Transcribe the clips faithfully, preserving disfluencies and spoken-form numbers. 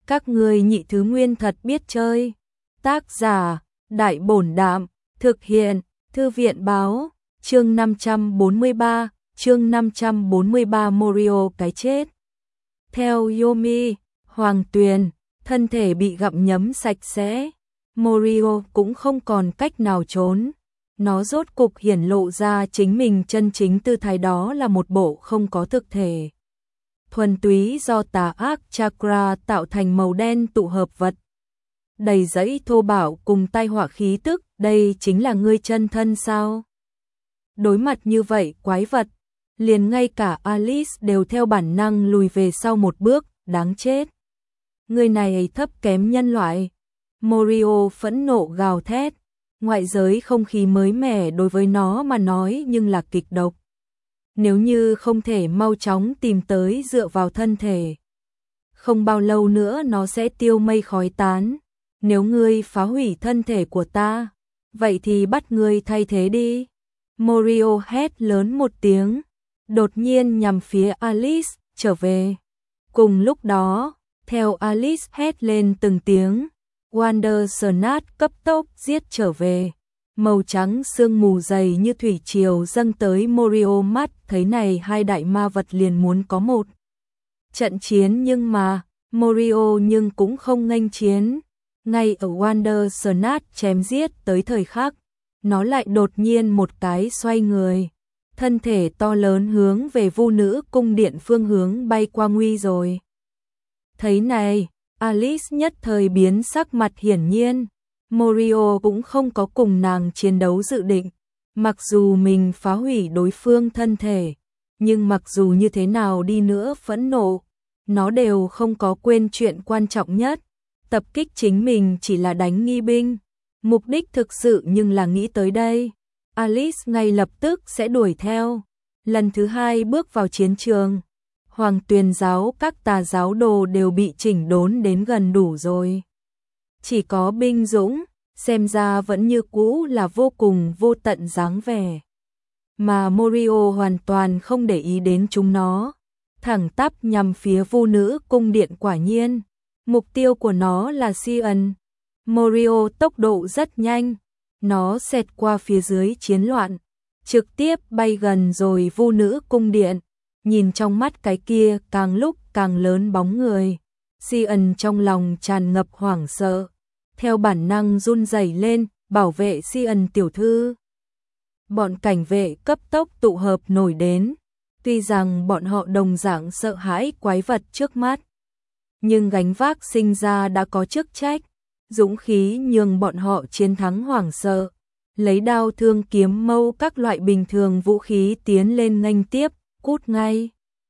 Các ngươi nhị thứ nguyên thật biết chơi. Tác giả, Đại Bổn Đạm, thực hiện, Thư viện Báo, chương năm trăm bốn mươi ba, chương năm trăm bốn mươi ba Morio cái chết. Theo Yomi, Hoàng Tuyền, thân thể bị gặm nhấm sạch sẽ, Morio cũng không còn cách nào trốn. Nó rốt cục hiển lộ ra chính mình chân chính tư thái, đó là một bộ không có thực thể. Thuần túy do tà ác chakra tạo thành màu đen tụ hợp vật. Đầy dẫy thô bạo cùng tai họa khí tức, đây chính là ngươi chân thân sao? Đối mặt như vậy quái vật, liền ngay cả Alice đều theo bản năng lùi về sau một bước, đáng chết. Người này thấp kém nhân loại. Morio phẫn nộ gào thét, ngoại giới không khí mới mẻ đối với nó mà nói nhưng là kịch độc. Nếu như không thể mau chóng tìm tới dựa vào thân thể, không bao lâu nữa nó sẽ tiêu mây khói tán. Nếu ngươi phá hủy thân thể của ta, vậy thì bắt ngươi thay thế đi. Morio hét lớn một tiếng, đột nhiên nhằm phía Alice, trở về. Cùng lúc đó, theo Alice hét lên từng tiếng, Wonder Snake cấp tốc giết trở về. Màu trắng sương mù dày như thủy triều dâng tới Morio mắt, thấy này hai đại ma vật liền muốn có một trận chiến, nhưng mà Morio nhưng cũng không nghênh chiến. Ngay ở Wonder Snake chém giết tới thời khắc, nó lại đột nhiên một cái xoay người, thân thể to lớn hướng về Vu Nữ Cung Điện phương hướng bay qua nguy rồi. Thấy này, Alice nhất thời biến sắc mặt, hiển nhiên Morio cũng không có cùng nàng chiến đấu dự định. Mặc dù mình phá hủy đối phương thân thể, nhưng mặc dù như thế nào đi nữa phẫn nộ, nó đều không có quên chuyện quan trọng nhất. Tập kích chính mình chỉ là đánh nghi binh, mục đích thực sự nhưng là nghĩ tới đây, Alice ngay lập tức sẽ đuổi theo. Lần thứ hai bước vào chiến trường, Hoàng Tuyền giáo các tà giáo đồ đều bị chỉnh đốn đến gần đủ rồi. Chỉ có binh dũng, xem ra vẫn như cũ là vô cùng vô tận dáng vẻ. Mà Morio hoàn toàn không để ý đến chúng nó, thẳng tắp nhằm phía Vu Nữ Cung Điện. Quả nhiên, mục tiêu của nó là Sion. Morio tốc độ rất nhanh, nó xẹt qua phía dưới chiến loạn, trực tiếp bay gần rồi Vu Nữ Cung Điện. Nhìn trong mắt cái kia càng lúc càng lớn bóng người, Sion trong lòng tràn ngập hoảng sợ, theo bản năng run rẩy lên, bảo vệ Sion tiểu thư. Bọn cảnh vệ cấp tốc tụ hợp nổi đến, tuy rằng bọn họ đồng dạng sợ hãi quái vật trước mắt, nhưng gánh vác sinh ra đã có chức trách, dũng khí nhường bọn họ chiến thắng hoảng sợ, lấy đao thương kiếm mâu các loại bình thường vũ khí tiến lên nghênh tiếp, cút ngay.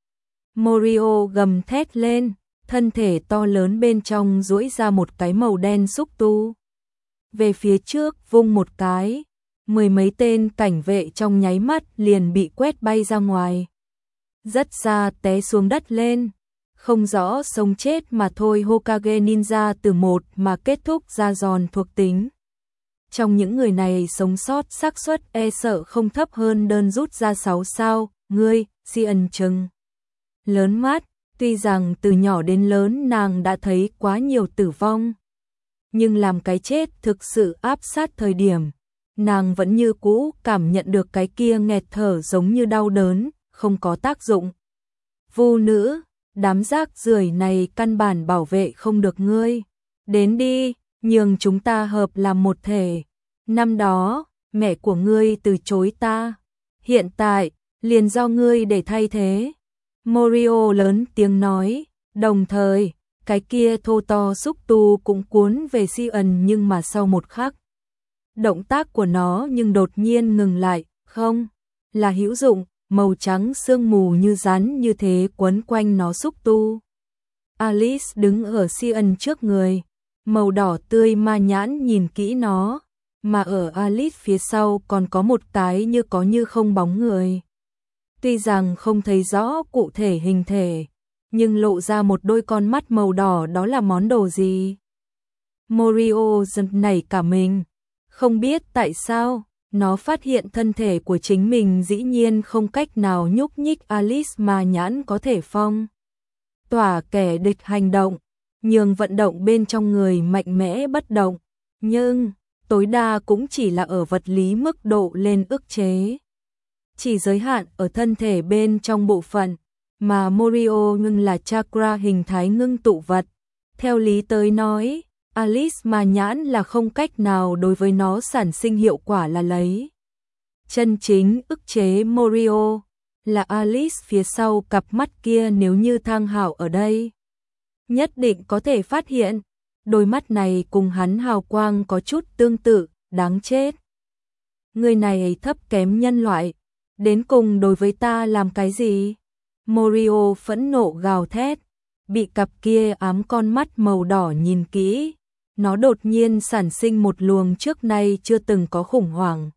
Morio gầm thét lên, thân thể to lớn bên trong duỗi ra một cái màu đen xúc tu. Về phía trước vung một cái, mười mấy tên cảnh vệ trong nháy mắt liền bị quét bay ra ngoài. Rất xa té xuống đất lên, không rõ sống chết mà thôi. Hokage ninja từ một mà kết thúc ra giòn thuộc tính. Trong những người này sống sót xác suất e sợ không thấp hơn đơn rút ra sáu sao. Ngươi, Sion trừng lớn mắt, tuy rằng từ nhỏ đến lớn nàng đã thấy quá nhiều tử vong, nhưng làm cái chết thực sự áp sát thời điểm, nàng vẫn như cũ cảm nhận được cái kia nghẹt thở giống như đau đớn, không có tác dụng. Vu nữ, đám rác rưởi này căn bản bảo vệ không được ngươi. Đến đi, nhường chúng ta hợp làm một thể. Năm đó, mẹ của ngươi từ chối ta. Hiện tại, liền do ngươi để thay thế. Morio lớn tiếng nói, đồng thời, cái kia thô to xúc tu cũng cuốn về Sion, nhưng mà sau một khắc, động tác của nó nhưng đột nhiên ngừng lại, không, là hữu dụng, màu trắng sương mù như rắn như thế quấn quanh nó xúc tu. Alice đứng ở Sion trước người, màu đỏ tươi ma nhãn nhìn kỹ nó, mà ở Alice phía sau còn có một cái như có như không bóng người. Tuy rằng không thấy rõ cụ thể hình thể, nhưng lộ ra một đôi con mắt màu đỏ, đó là món đồ gì? Morio giật nảy cả mình, không biết tại sao, nó phát hiện thân thể của chính mình dĩ nhiên không cách nào nhúc nhích. Alice mà nhãn có thể phong tỏa kẻ địch hành động, nhường vận động bên trong người mạnh mẽ bất động, nhưng tối đa cũng chỉ là ở vật lý mức độ lên ức chế. Chỉ giới hạn ở thân thể bên trong bộ phận, mà Morio ngưng là chakra hình thái ngưng tụ vật. Theo lý tới nói, Alice mà nhãn là không cách nào đối với nó sản sinh hiệu quả là lấy. Chân chính ức chế Morio là Alice phía sau cặp mắt kia, nếu như Thang Hạo ở đây, nhất định có thể phát hiện, đôi mắt này cùng hắn hào quang có chút tương tự, đáng chết. Người này thấp kém nhân loại, đến cùng đối với ta làm cái gì? Morio phẫn nộ gào thét, bị cặp kia ám con mắt màu đỏ nhìn kỹ, nó đột nhiên sản sinh một luồng trước nay chưa từng có khủng hoảng.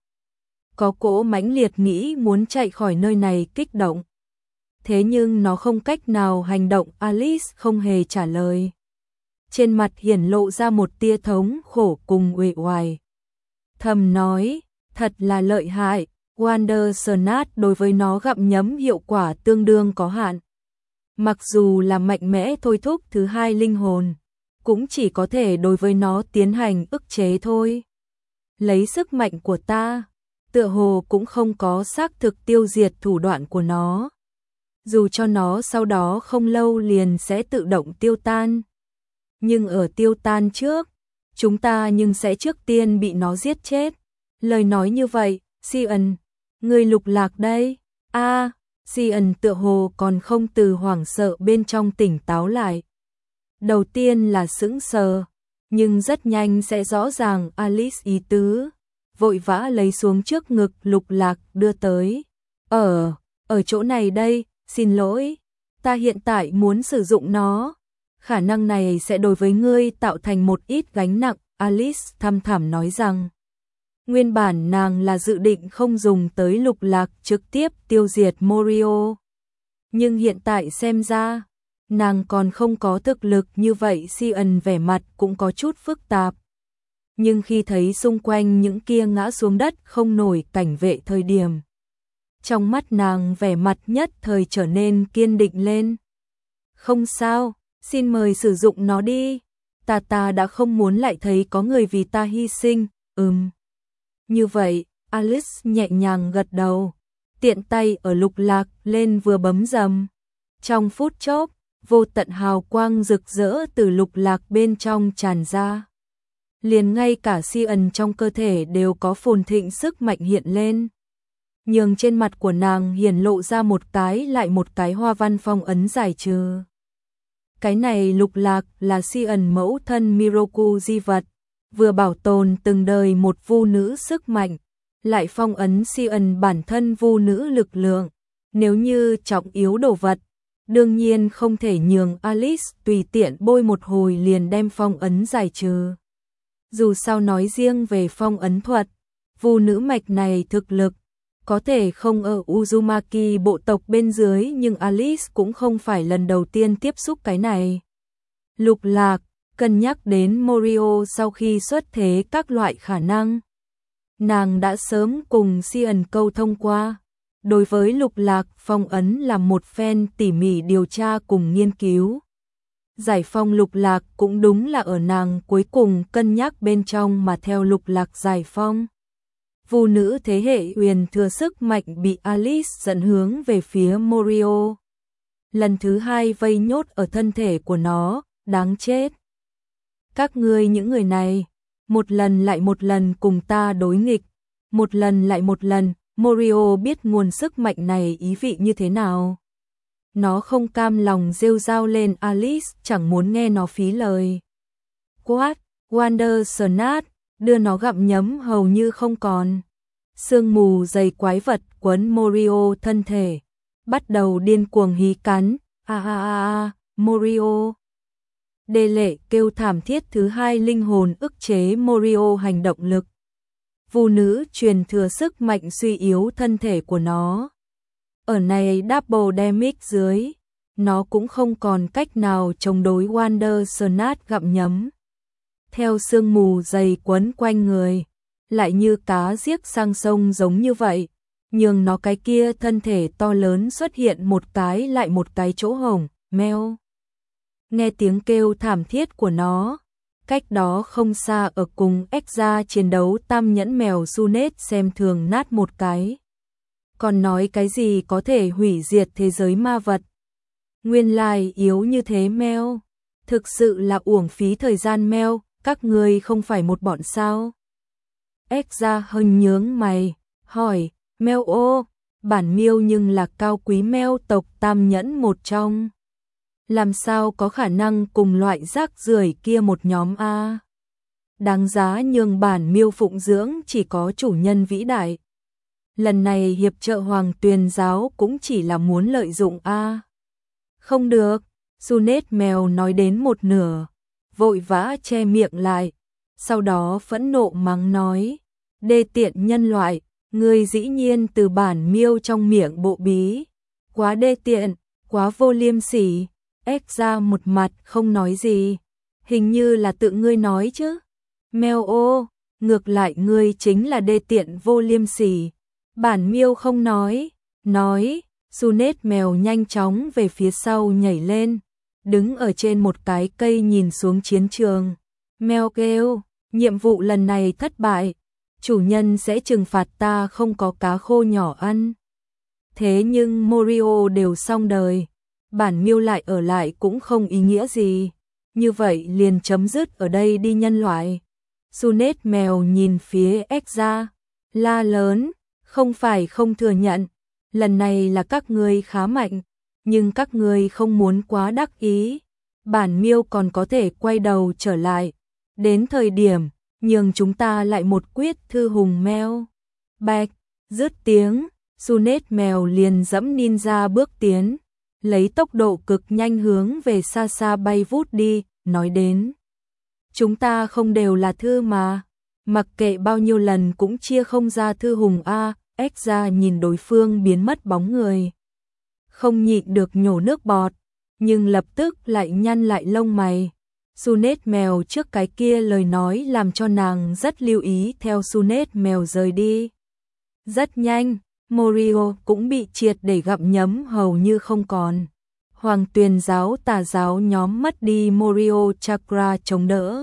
Có cỗ mãnh liệt nghĩ muốn chạy khỏi nơi này kích động. Thế nhưng nó không cách nào hành động. Alice không hề trả lời. Trên mặt hiển lộ ra một tia thống khổ cùng uể oải. Thầm nói, thật là lợi hại, Wondersnat đối với nó gặm nhấm hiệu quả tương đương có hạn. Mặc dù là mạnh mẽ thôi thúc thứ hai linh hồn, cũng chỉ có thể đối với nó tiến hành ức chế thôi. Lấy sức mạnh của ta, tựa hồ cũng không có xác thực tiêu diệt thủ đoạn của nó. Dù cho nó sau đó không lâu liền sẽ tự động tiêu tan. Nhưng ở tiêu tan trước, chúng ta nhưng sẽ trước tiên bị nó giết chết. Lời nói như vậy, Sion, người lục lạc đây. A, à, Sion tựa hồ còn không từ hoảng sợ bên trong tỉnh táo lại. Đầu tiên là sững sờ, nhưng rất nhanh sẽ rõ ràng Alice ý tứ. Vội vã lấy xuống trước ngực lục lạc đưa tới. Ở, ở chỗ này đây, xin lỗi, ta hiện tại muốn sử dụng nó. Khả năng này sẽ đối với ngươi tạo thành một ít gánh nặng, Alice thăm thẳm nói rằng. Nguyên bản nàng là dự định không dùng tới lục lạc trực tiếp tiêu diệt Morio. Nhưng hiện tại xem ra, nàng còn không có thực lực như vậy. Sion vẻ mặt cũng có chút phức tạp. Nhưng khi thấy xung quanh những kia ngã xuống đất không nổi cảnh vệ thời điểm, trong mắt nàng vẻ mặt nhất thời trở nên kiên định lên. Không sao, xin mời sử dụng nó đi. Ta ta đã không muốn lại thấy có người vì ta hy sinh. Ừm. Như vậy, Alice nhẹ nhàng gật đầu, tiện tay ở lục lạc lên vừa bấm dầm. Trong phút chốc, vô tận hào quang rực rỡ từ lục lạc bên trong tràn ra. Liền ngay cả Sion trong cơ thể đều có phồn thịnh sức mạnh hiện lên. Nhường trên mặt của nàng hiển lộ ra một cái lại một cái hoa văn phong ấn giải trừ. Cái này lục lạc là Sion mẫu thân Miroku di vật, vừa bảo tồn từng đời một vu nữ sức mạnh, lại phong ấn Sion bản thân vu nữ lực lượng. Nếu như trọng yếu đồ vật, đương nhiên không thể nhường Alice tùy tiện bôi một hồi liền đem phong ấn giải trừ. Dù sao nói riêng về phong ấn thuật, vu nữ mạch này thực lực có thể không ở Uzumaki bộ tộc bên dưới, nhưng Alice cũng không phải lần đầu tiên tiếp xúc cái này. Lục lạc, cân nhắc đến Morio sau khi xuất thế các loại khả năng. Nàng đã sớm cùng Sion câu thông qua. Đối với lục lạc phong ấn là một phen tỉ mỉ điều tra cùng nghiên cứu. Giải phong lục lạc cũng đúng là ở nàng cuối cùng cân nhắc bên trong mà theo lục lạc giải phong. Vu nữ thế hệ huyền thừa sức mạnh bị Alice dẫn hướng về phía Morio. Lần thứ hai vây nhốt ở thân thể của nó, đáng chết. Các ngươi những người này, một lần lại một lần cùng ta đối nghịch, một lần lại một lần, Morio biết nguồn sức mạnh này ý vị như thế nào. Nó không cam lòng rêu rao lên. Alice chẳng muốn nghe nó phí lời. Quát, Wondersnat, đưa nó gặm nhấm hầu như không còn. Sương mù dày quái vật quấn Morio thân thể, bắt đầu điên cuồng hí cắn. A a a a, Morio. Đê lệ kêu thảm thiết thứ hai linh hồn ức chế Morio hành động lực. Vu nữ truyền thừa sức mạnh suy yếu thân thể của nó. Ở này double damage dưới, nó cũng không còn cách nào chống đối Wondersnat gặm nhấm. Theo sương mù dày quấn quanh người, lại như cá giếc sang sông giống như vậy, nhường nó cái kia thân thể to lớn xuất hiện một cái lại một cái chỗ hổng, meo. nghe tiếng kêu thảm thiết của nó. Cách đó không xa ở cùng Exa chiến đấu, tam nhẫn mèo Sunet xem thường nát một cái. Còn nói cái gì có thể hủy diệt thế giới ma vật. Nguyên lai yếu như thế meo. Thực sự là uổng phí thời gian meo, các người không phải một bọn sao. Exa hân nhướng mày, hỏi, meo ô, bản miêu nhưng là cao quý meo tộc tam nhẫn một trong. Làm sao có khả năng cùng loại rác rưởi kia một nhóm a? Đáng giá nhường bản miêu phụng dưỡng chỉ có chủ nhân vĩ đại. Lần này hiệp trợ Hoàng Tuyền giáo cũng chỉ là muốn lợi dụng a. Không được, Sunet mèo nói đến một nửa, vội vã che miệng lại, sau đó phẫn nộ mắng nói, đê tiện nhân loại, ngươi dĩ nhiên từ bản miêu trong miệng bộ bí, quá đê tiện, quá vô liêm sỉ. Ếch ra một mặt không nói gì, hình như là tự ngươi nói chứ. Mèo ô, ngược lại ngươi chính là đê tiện vô liêm sỉ. Bản miêu không nói, nói, Sunet mèo nhanh chóng về phía sau nhảy lên, đứng ở trên một cái cây nhìn xuống chiến trường. Mèo kêu, nhiệm vụ lần này thất bại, chủ nhân sẽ trừng phạt ta không có cá khô nhỏ ăn. Thế nhưng Morio đều xong đời, bản miêu lại ở lại cũng không ý nghĩa gì. Như vậy liền chấm dứt ở đây đi nhân loại. Sunet mèo nhìn phía Exa, la lớn, không phải không thừa nhận, lần này là các ngươi khá mạnh, nhưng các ngươi không muốn quá đắc ý. Bản miêu còn có thể quay đầu trở lại, đến thời điểm nhường chúng ta lại một quyết thư hùng mèo. Bạch, dứt tiếng, Sunet mèo liền dẫm ninja bước tiến, lấy tốc độ cực nhanh hướng về xa xa bay vút đi, nói đến. Chúng ta không đều là thư mà, mặc kệ bao nhiêu lần cũng chia không ra thư hùng a. Exa nhìn đối phương biến mất bóng người, không nhịn được nhổ nước bọt, nhưng lập tức lại nhăn lại lông mày. Sunet mèo trước cái kia lời nói làm cho nàng rất lưu ý theo Sunet mèo rời đi. Rất nhanh, Morio cũng bị triệt để gặm nhấm hầu như không còn. Hoàng Tuyền giáo tà giáo nhóm mất đi Morio Chakra chống đỡ.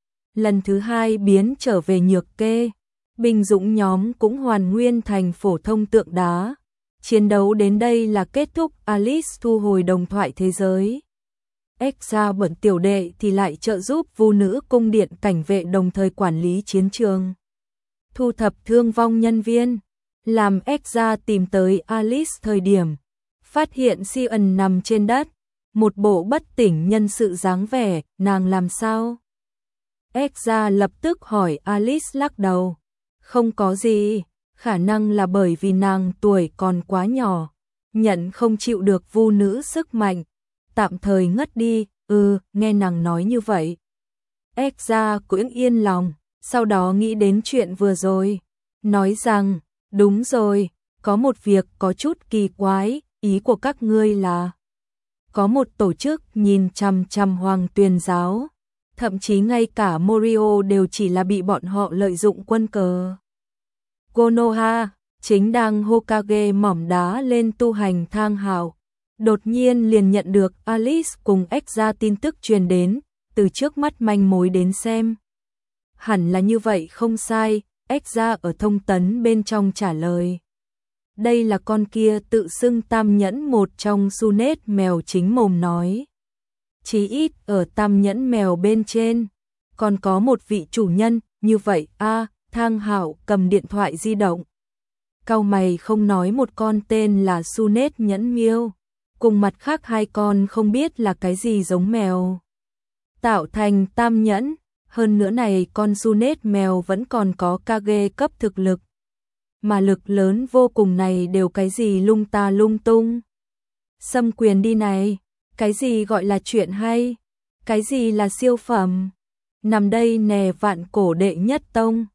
Lần thứ hai biến trở về nhược kê. Binh dũng nhóm cũng hoàn nguyên thành phổ thông tượng đá. Chiến đấu đến đây là kết thúc. Alice thu hồi đồng thoại thế giới. Exa bận tiểu đệ thì lại trợ giúp vu nữ cung điện cảnh vệ đồng thời quản lý chiến trường. Thu thập thương vong nhân viên. Làm Exa tìm tới Alice thời điểm, phát hiện Sion nằm trên đất, một bộ bất tỉnh nhân sự dáng vẻ, nàng làm sao? Exa lập tức hỏi Alice lắc đầu, không có gì, khả năng là bởi vì nàng tuổi còn quá nhỏ, nhận không chịu được vu nữ sức mạnh, tạm thời ngất đi. Ừ, nghe nàng nói như vậy. Exa cũng yên lòng, sau đó nghĩ đến chuyện vừa rồi, nói rằng, đúng rồi, có một việc có chút kỳ quái, ý của các ngươi là có một tổ chức nhìn chằm chằm Hoàng Tuyền giáo, thậm chí ngay cả Morio đều chỉ là bị bọn họ lợi dụng quân cờ. Konoha, chính đang Hokage mỏm đá lên tu hành thang hào, đột nhiên liền nhận được Alice cùng Exa tin tức truyền đến, từ trước mắt manh mối đến xem. Hẳn là như vậy không sai, Exa ở thông tấn bên trong trả lời. Đây là con kia tự xưng tam nhẫn một trong Sunet mèo chính mồm nói. Chí ít ở tam nhẫn mèo bên trên, còn có một vị chủ nhân, như vậy a. Thang Hạo cầm điện thoại di động. Cau mày không nói một con tên là Sunet nhẫn miêu, cùng mặt khác hai con không biết là cái gì giống mèo. Tạo thành tam nhẫn, hơn nữa này con Sunet mèo vẫn còn có Kage cấp thực lực. Mà lực lớn vô cùng này đều cái gì lung ta lung tung. Xâm quyền đi này, cái gì gọi là chuyện hay, cái gì là siêu phẩm. Nằm đây nè vạn cổ đệ nhất tông,